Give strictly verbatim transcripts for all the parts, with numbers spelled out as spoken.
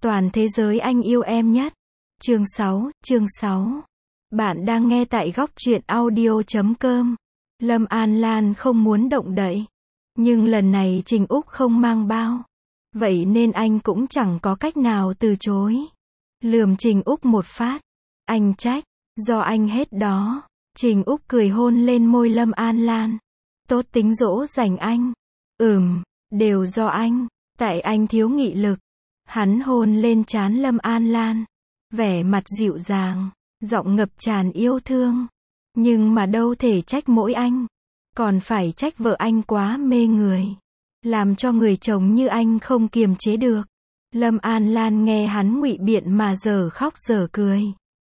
Toàn thế giới anh yêu em nhất. Chương sáu, chương sáu. Bạn đang nghe tại góc truyện audio chấm com. Lâm An Lan không muốn động đậy. Nhưng lần này Trình Úc không mang bao. Vậy nên anh cũng chẳng có cách nào từ chối. Lườm Trình Úc một phát. Anh trách. Do anh hết đó. Trình Úc cười hôn lên môi Lâm An Lan. Tốt tính dỗ dành anh. Ừm, đều do anh. Tại anh thiếu nghị lực. Hắn hôn lên trán Lâm An Lan. Vẻ mặt dịu dàng, giọng ngập tràn yêu thương. Nhưng mà đâu thể trách mỗi anh. Còn phải trách vợ anh quá mê người. Làm cho người chồng như anh không kiềm chế được. Lâm An Lan nghe hắn ngụy biện mà giờ khóc giờ cười.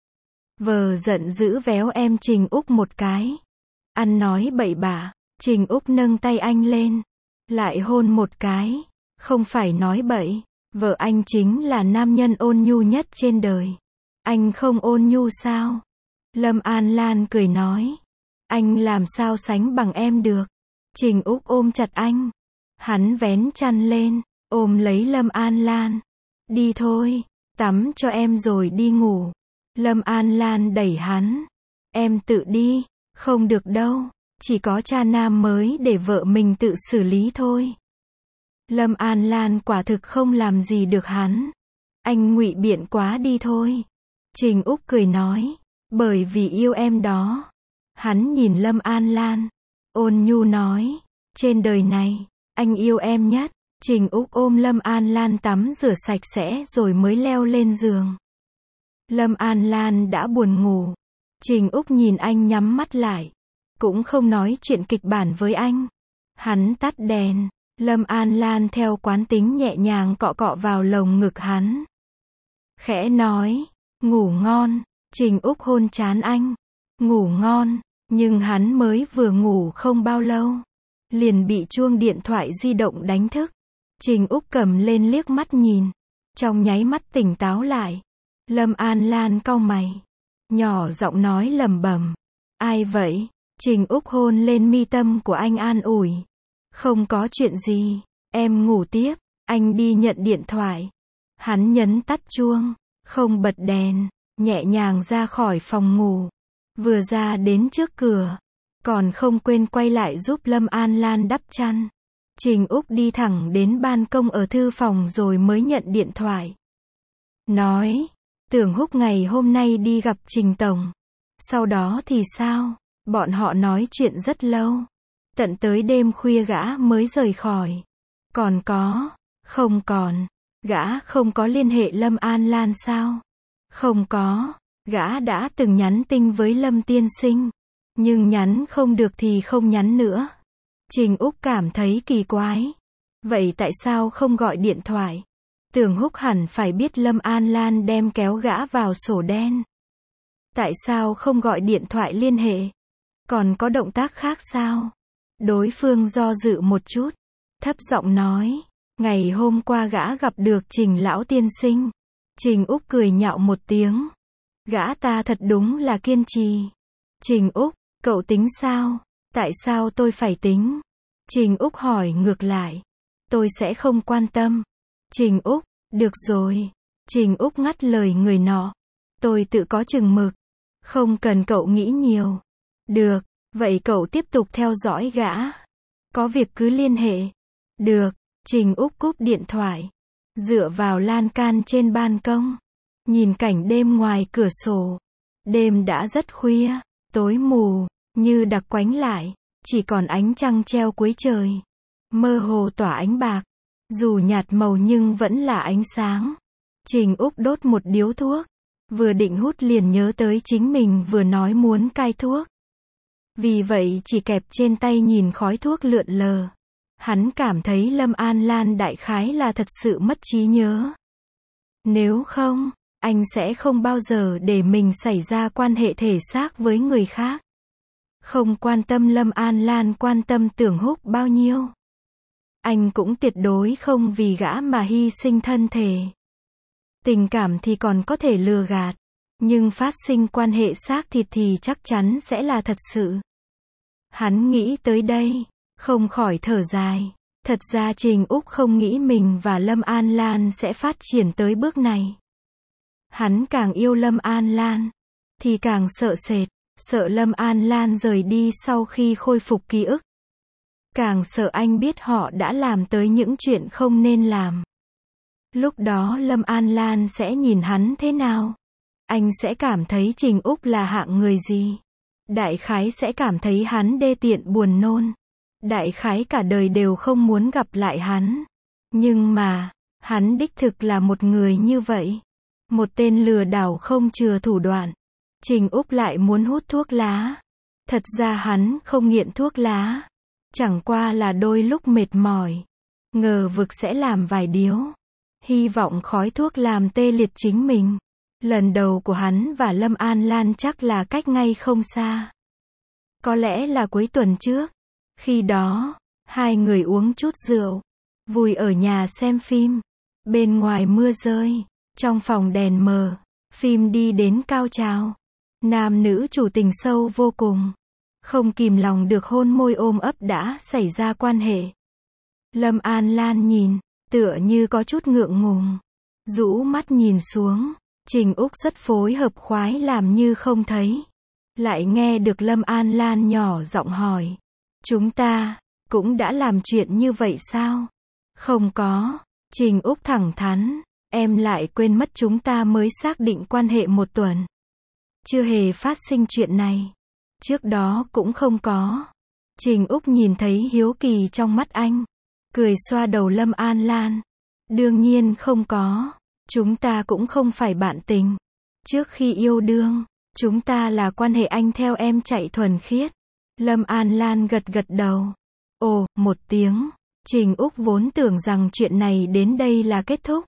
Vờ giận dữ véo em Trình Úc một cái. Ăn nói bậy bạ. Trình Úc nâng tay anh lên. Lại hôn một cái. Không phải nói bậy. Vợ anh chính là nam nhân ôn nhu nhất trên đời. Anh không ôn nhu sao? Lâm An Lan cười nói. Anh làm sao sánh bằng em được? Trình Úc ôm chặt anh. Hắn vén chăn lên, ôm lấy Lâm An Lan. Đi thôi, tắm cho em rồi đi ngủ. Lâm An Lan đẩy hắn. Em tự đi, không được đâu. Chỉ có cha nam mới để vợ mình tự xử lý thôi. Lâm An Lan quả thực không làm gì được hắn. Anh ngụy biện quá đi thôi. Trình Úc cười nói. Bởi vì yêu em đó. Hắn nhìn Lâm An Lan. Ôn nhu nói. Trên đời này, anh yêu em nhất. Trình Úc ôm Lâm An Lan tắm rửa sạch sẽ rồi mới leo lên giường. Lâm An Lan đã buồn ngủ. Trình Úc nhìn anh nhắm mắt lại. Cũng không nói chuyện kịch bản với anh. Hắn tắt đèn. Lâm An Lan theo quán tính nhẹ nhàng cọ cọ vào lồng ngực hắn. Khẽ nói, ngủ ngon. Trình Úc hôn trán anh. Ngủ ngon, nhưng hắn mới vừa ngủ không bao lâu. Liền bị chuông điện thoại di động đánh thức. Trình Úc cầm lên liếc mắt nhìn. Trong nháy mắt tỉnh táo lại. Lâm An Lan cau mày. Nhỏ giọng nói lẩm bẩm. Ai vậy? Trình Úc hôn lên mi tâm của anh an ủi. Không có chuyện gì, em ngủ tiếp, anh đi nhận điện thoại. Hắn nhấn tắt chuông, không bật đèn, nhẹ nhàng ra khỏi phòng ngủ. Vừa ra đến trước cửa, còn không quên quay lại giúp Lâm An Lan đắp chăn. Trình Úc đi thẳng đến ban công ở thư phòng rồi mới nhận điện thoại. Nói, Tưởng Húc ngày hôm nay đi gặp Trình Tổng. Sau đó thì sao? Bọn họ nói chuyện rất lâu. Tận tới đêm khuya gã mới rời khỏi. Còn có, không còn, gã không có liên hệ Lâm An Lan sao? Không có, gã đã từng nhắn tin với Lâm tiên sinh. Nhưng nhắn không được thì không nhắn nữa. Trình Úc cảm thấy kỳ quái. Vậy tại sao không gọi điện thoại? Tưởng Húc hẳn phải biết Lâm An Lan đem kéo gã vào sổ đen. Tại sao không gọi điện thoại liên hệ? Còn có động tác khác sao? Đối phương do dự một chút, thấp giọng nói, ngày hôm qua gã gặp được Trình lão tiên sinh. Trình Úc cười nhạo một tiếng. Gã ta thật đúng là kiên trì. Trình Úc, cậu tính sao? Tại sao tôi phải tính? Trình Úc hỏi ngược lại. Tôi sẽ không quan tâm. Trình Úc, được rồi. Trình Úc ngắt lời người nọ. Tôi tự có chừng mực. Không cần cậu nghĩ nhiều. Được. Vậy cậu tiếp tục theo dõi gã. Có việc cứ liên hệ. Được. Trình Úc cúp điện thoại. Dựa vào lan can trên ban công. Nhìn cảnh đêm ngoài cửa sổ. Đêm đã rất khuya. Tối mù. Như đặc quánh lại. Chỉ còn ánh trăng treo cuối trời. Mơ hồ tỏa ánh bạc. Dù nhạt màu nhưng vẫn là ánh sáng. Trình Úc đốt một điếu thuốc. Vừa định hút liền nhớ tới chính mình vừa nói muốn cai thuốc. Vì vậy chỉ kẹp trên tay nhìn khói thuốc lượn lờ. Hắn cảm thấy Lâm An Lan đại khái là thật sự mất trí nhớ. Nếu không, anh sẽ không bao giờ để mình xảy ra quan hệ thể xác với người khác. Không quan tâm Lâm An Lan quan tâm Tưởng Húc bao nhiêu. Anh cũng tuyệt đối không vì gã mà hy sinh thân thể. Tình cảm thì còn có thể lừa gạt. Nhưng phát sinh quan hệ xác thịt thì chắc chắn sẽ là thật sự. Hắn nghĩ tới đây, không khỏi thở dài. Thật ra Trình Úc không nghĩ mình và Lâm An Lan sẽ phát triển tới bước này. Hắn càng yêu Lâm An Lan, thì càng sợ sệt, sợ Lâm An Lan rời đi sau khi khôi phục ký ức. Càng sợ anh biết họ đã làm tới những chuyện không nên làm. Lúc đó Lâm An Lan sẽ nhìn hắn thế nào? Anh sẽ cảm thấy Trình Úc là hạng người gì? Đại khái sẽ cảm thấy hắn đê tiện buồn nôn. Đại khái cả đời đều không muốn gặp lại hắn. Nhưng mà, hắn đích thực là một người như vậy. Một tên lừa đảo không chừa thủ đoạn. Trình Úc lại muốn hút thuốc lá. Thật ra hắn không nghiện thuốc lá. Chẳng qua là đôi lúc mệt mỏi. Ngờ vực sẽ làm vài điếu. Hy vọng khói thuốc làm tê liệt chính mình. Lần đầu của hắn và Lâm An Lan chắc là cách ngay không xa. Có lẽ là cuối tuần trước. Khi đó, hai người uống chút rượu. Vui ở nhà xem phim. Bên ngoài mưa rơi. Trong phòng đèn mờ. Phim đi đến cao trào. Nam nữ chủ tình sâu vô cùng. Không kìm lòng được hôn môi ôm ấp đã xảy ra quan hệ. Lâm An Lan nhìn, tựa như có chút ngượng ngùng. Rũ mắt nhìn xuống. Trình Úc rất phối hợp khoái làm như không thấy. Lại nghe được Lâm An Lan nhỏ giọng hỏi. Chúng ta, cũng đã làm chuyện như vậy sao? Không có. Trình Úc thẳng thắn. Em lại quên mất chúng ta mới xác định quan hệ một tuần. Chưa hề phát sinh chuyện này. Trước đó cũng không có. Trình Úc nhìn thấy hiếu kỳ trong mắt anh. Cười xoa đầu Lâm An Lan. Đương nhiên không có. Chúng ta cũng không phải bạn tình. Trước khi yêu đương, chúng ta là quan hệ anh theo em chạy thuần khiết. Lâm An Lan gật gật đầu. Ồ, một tiếng. Trình Úc vốn tưởng rằng chuyện này đến đây là kết thúc.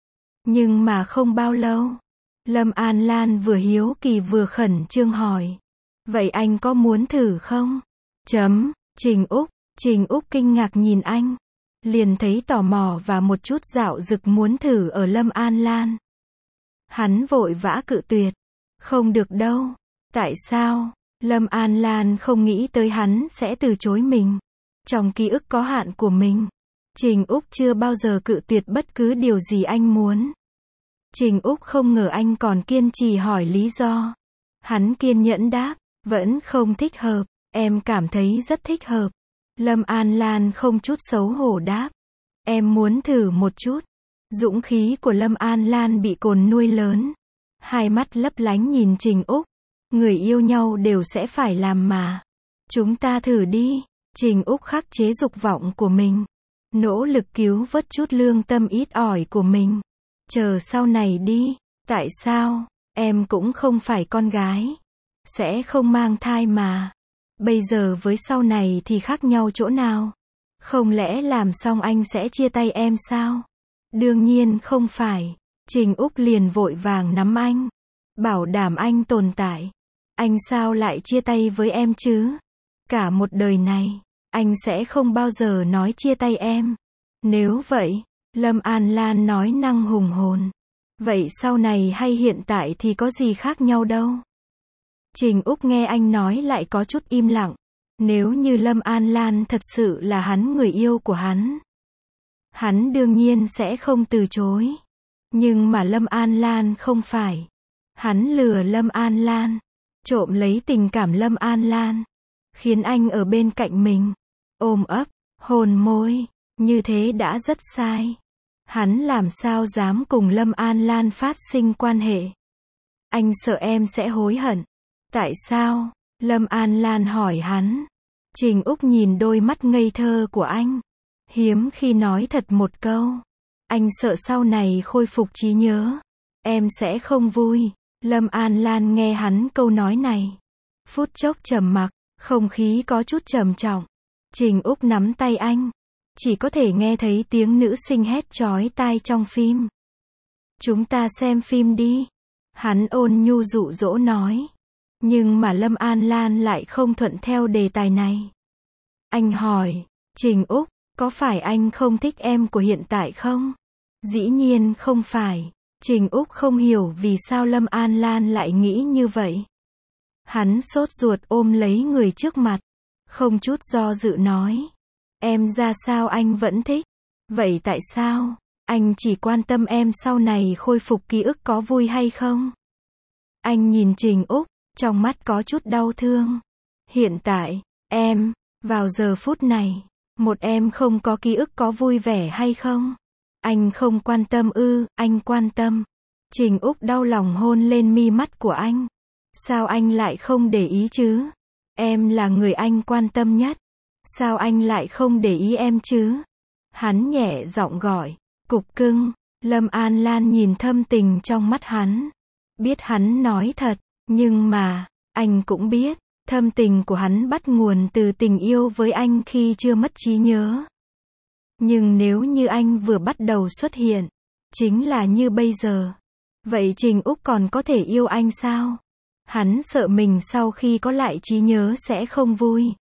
Nhưng mà không bao lâu. Lâm An Lan vừa hiếu kỳ vừa khẩn trương hỏi. Vậy anh có muốn thử không? Chấm. Trình Úc. Trình Úc kinh ngạc nhìn anh. Liền thấy tò mò và một chút dạo dực muốn thử ở Lâm An Lan. Hắn vội vã cự tuyệt. Không được đâu. Tại sao? Lâm An Lan không nghĩ tới hắn sẽ từ chối mình. Trong ký ức có hạn của mình, Trình Úc chưa bao giờ cự tuyệt bất cứ điều gì anh muốn. Trình Úc không ngờ anh còn kiên trì hỏi lý do. Hắn kiên nhẫn đáp, vẫn không thích hợp, em cảm thấy rất thích hợp. Lâm An Lan không chút xấu hổ đáp, em muốn thử một chút. Dũng khí của Lâm An Lan bị cồn nuôi lớn. Hai mắt lấp lánh nhìn Trình Úc. Người yêu nhau đều sẽ phải làm mà. Chúng ta thử đi. Trình Úc khắc chế dục vọng của mình. Nỗ lực cứu vớt chút lương tâm ít ỏi của mình. Chờ sau này đi. Tại sao? Em cũng không phải con gái. Sẽ không mang thai mà. Bây giờ với sau này thì khác nhau chỗ nào? Không lẽ làm xong anh sẽ chia tay em sao? Đương nhiên không phải. Trình Úc liền vội vàng nắm anh. Bảo đảm anh tồn tại. Anh sao lại chia tay với em chứ? Cả một đời này, anh sẽ không bao giờ nói chia tay em. Nếu vậy, Lâm An Lan nói năng hùng hồn. Vậy sau này hay hiện tại thì có gì khác nhau đâu? Trình Úc nghe anh nói lại có chút im lặng. Nếu như Lâm An Lan thật sự là hắn người yêu của hắn, hắn đương nhiên sẽ không từ chối. Nhưng mà Lâm An Lan không phải. Hắn lừa Lâm An Lan, trộm lấy tình cảm Lâm An Lan, khiến anh ở bên cạnh mình, ôm ấp, hôn môi, như thế đã rất sai. Hắn làm sao dám cùng Lâm An Lan phát sinh quan hệ? Anh sợ em sẽ hối hận. Tại sao? Lâm An Lan hỏi hắn. Trình Úc nhìn đôi mắt ngây thơ của anh. Hiếm khi nói thật một câu. Anh sợ sau này khôi phục trí nhớ, em sẽ không vui. Lâm An Lan nghe hắn câu nói này. Phút chốc trầm mặc, không khí có chút trầm trọng. Trình Úc nắm tay anh. Chỉ có thể nghe thấy tiếng nữ sinh hét chói tai trong phim. Chúng ta xem phim đi. Hắn ôn nhu dụ dỗ nói. Nhưng mà Lâm An Lan lại không thuận theo đề tài này. Anh hỏi, Trình Úc, có phải anh không thích em của hiện tại không? Dĩ nhiên không phải. Trình Úc không hiểu vì sao Lâm An Lan lại nghĩ như vậy. Hắn sốt ruột ôm lấy người trước mặt. Không chút do dự nói. Em ra sao anh vẫn thích. Vậy tại sao? Anh chỉ quan tâm em sau này khôi phục ký ức có vui hay không? Anh nhìn Trình Úc, trong mắt có chút đau thương. Hiện tại, em, vào giờ phút này, một em không có ký ức có vui vẻ hay không? Anh không quan tâm ư, anh quan tâm. Trình Úc đau lòng hôn lên mi mắt của anh. Sao anh lại không để ý chứ? Em là người anh quan tâm nhất. Sao anh lại không để ý em chứ? Hắn nhẹ giọng gọi. Cục cưng. Lâm An Lan nhìn thâm tình trong mắt hắn. Biết hắn nói thật, nhưng mà, anh cũng biết, thâm tình của hắn bắt nguồn từ tình yêu với anh khi chưa mất trí nhớ. Nhưng nếu như anh vừa bắt đầu xuất hiện, chính là như bây giờ, vậy Trình Úc còn có thể yêu anh sao? Hắn sợ mình sau khi có lại trí nhớ sẽ không vui.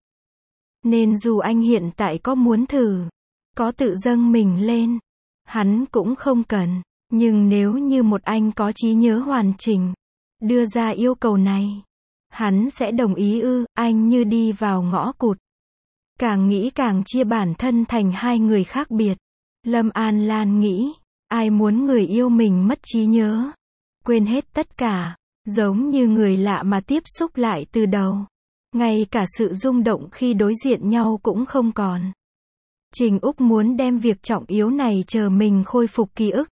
Nên dù anh hiện tại có muốn thử, có tự dâng mình lên, hắn cũng không cần. Nhưng nếu như một anh có trí nhớ hoàn chỉnh, đưa ra yêu cầu này, hắn sẽ đồng ý ư? Anh như đi vào ngõ cụt. Càng nghĩ càng chia bản thân thành hai người khác biệt. Lâm An Lan nghĩ, ai muốn người yêu mình mất trí nhớ, quên hết tất cả, giống như người lạ mà tiếp xúc lại từ đầu. Ngay cả sự rung động khi đối diện nhau cũng không còn. Trình Úc muốn đem việc trọng yếu này chờ mình khôi phục ký ức.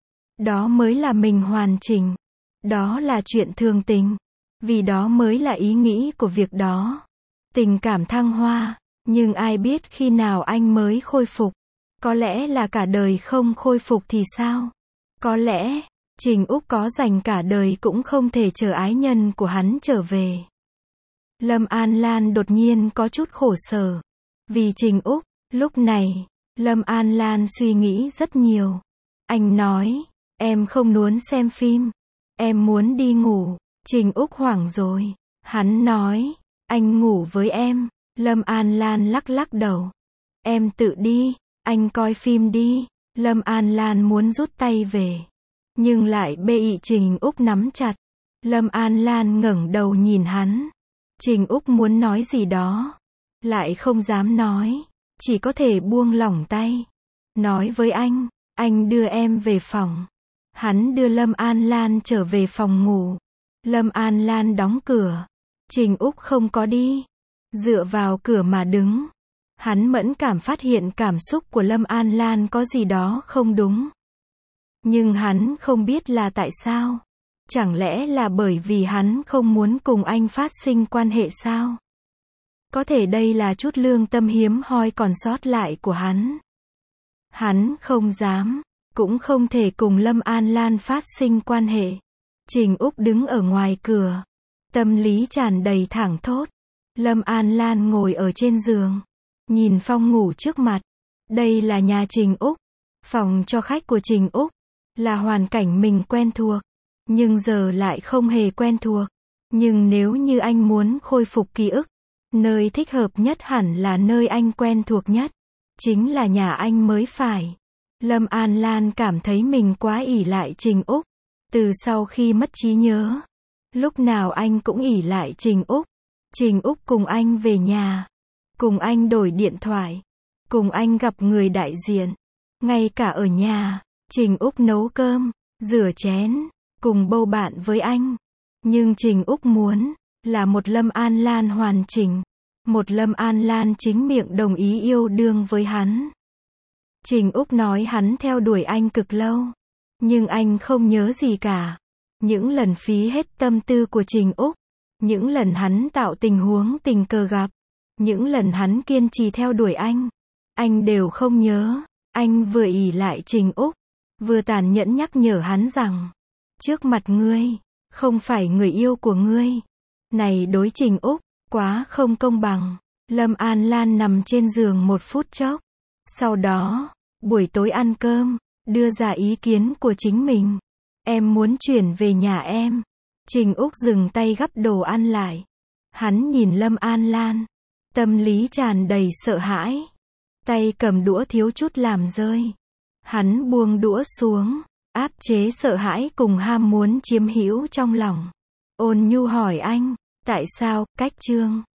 Đó mới là mình hoàn chỉnh. Đó là chuyện thường tình. Vì đó mới là ý nghĩ của việc đó. Tình cảm thăng hoa. Nhưng ai biết khi nào anh mới khôi phục. Có lẽ là cả đời không khôi phục thì sao? Có lẽ, Trình Úc có dành cả đời cũng không thể chờ ái nhân của hắn trở về. Lâm An Lan đột nhiên có chút khổ sở. Vì Trình Úc, lúc này, Lâm An Lan suy nghĩ rất nhiều. Anh nói, em không muốn xem phim. Em muốn đi ngủ. Trình Úc hoảng rồi. Hắn nói, anh ngủ với em. Lâm An Lan lắc lắc đầu. Em tự đi, anh coi phim đi. Lâm An Lan muốn rút tay về. Nhưng lại bị Trình Úc nắm chặt. Lâm An Lan ngẩng đầu nhìn hắn. Trình Úc muốn nói gì đó. Lại không dám nói. Chỉ có thể buông lỏng tay. Nói với anh, anh đưa em về phòng. Hắn đưa Lâm An Lan trở về phòng ngủ. Lâm An Lan đóng cửa. Trình Úc không có đi. Dựa vào cửa mà đứng. Hắn mẫn cảm phát hiện cảm xúc của Lâm An Lan có gì đó không đúng. Nhưng hắn không biết là tại sao. Chẳng lẽ là bởi vì hắn không muốn cùng anh phát sinh quan hệ sao? Có thể đây là chút lương tâm hiếm hoi còn sót lại của hắn. Hắn không dám, cũng không thể cùng Lâm An Lan phát sinh quan hệ. Trình Úc đứng ở ngoài cửa. Tâm lý tràn đầy thảng thốt. Lâm An Lan ngồi ở trên giường. Nhìn phòng ngủ trước mặt. Đây là nhà Trình Úc. Phòng cho khách của Trình Úc. Là hoàn cảnh mình quen thuộc. Nhưng giờ lại không hề quen thuộc. Nhưng nếu như anh muốn khôi phục ký ức, nơi thích hợp nhất hẳn là nơi anh quen thuộc nhất. Chính là nhà anh mới phải. Lâm An Lan cảm thấy mình quá ỷ lại Trình Úc. Từ sau khi mất trí nhớ, lúc nào anh cũng ỷ lại Trình Úc. Trình Úc cùng anh về nhà. Cùng anh đổi điện thoại. Cùng anh gặp người đại diện. Ngay cả ở nhà, Trình Úc nấu cơm, rửa chén, cùng bầu bạn với anh. Nhưng Trình Úc muốn là một Lâm An Lan hoàn chỉnh. Một Lâm An Lan chính miệng đồng ý yêu đương với hắn. Trình Úc nói hắn theo đuổi anh cực lâu. Nhưng anh không nhớ gì cả. Những lần phí hết tâm tư của Trình Úc. Những lần hắn tạo tình huống tình cờ gặp. Những lần hắn kiên trì theo đuổi anh. Anh đều không nhớ. Anh vừa ỷ lại Trình Úc. Vừa tàn nhẫn nhắc nhở hắn rằng. Trước mặt ngươi, không phải người yêu của ngươi. Này đối Trình Úc, quá không công bằng. Lâm An Lan nằm trên giường một phút chốc. Sau đó, buổi tối ăn cơm, đưa ra ý kiến của chính mình. Em muốn chuyển về nhà em. Trình Úc dừng tay gắp đồ ăn lại. Hắn nhìn Lâm An Lan. Tâm lý tràn đầy sợ hãi. Tay cầm đũa thiếu chút làm rơi. Hắn buông đũa xuống. Áp chế sợ hãi cùng ham muốn chiếm hữu trong lòng. Ôn nhu hỏi anh. Tại sao, cách chương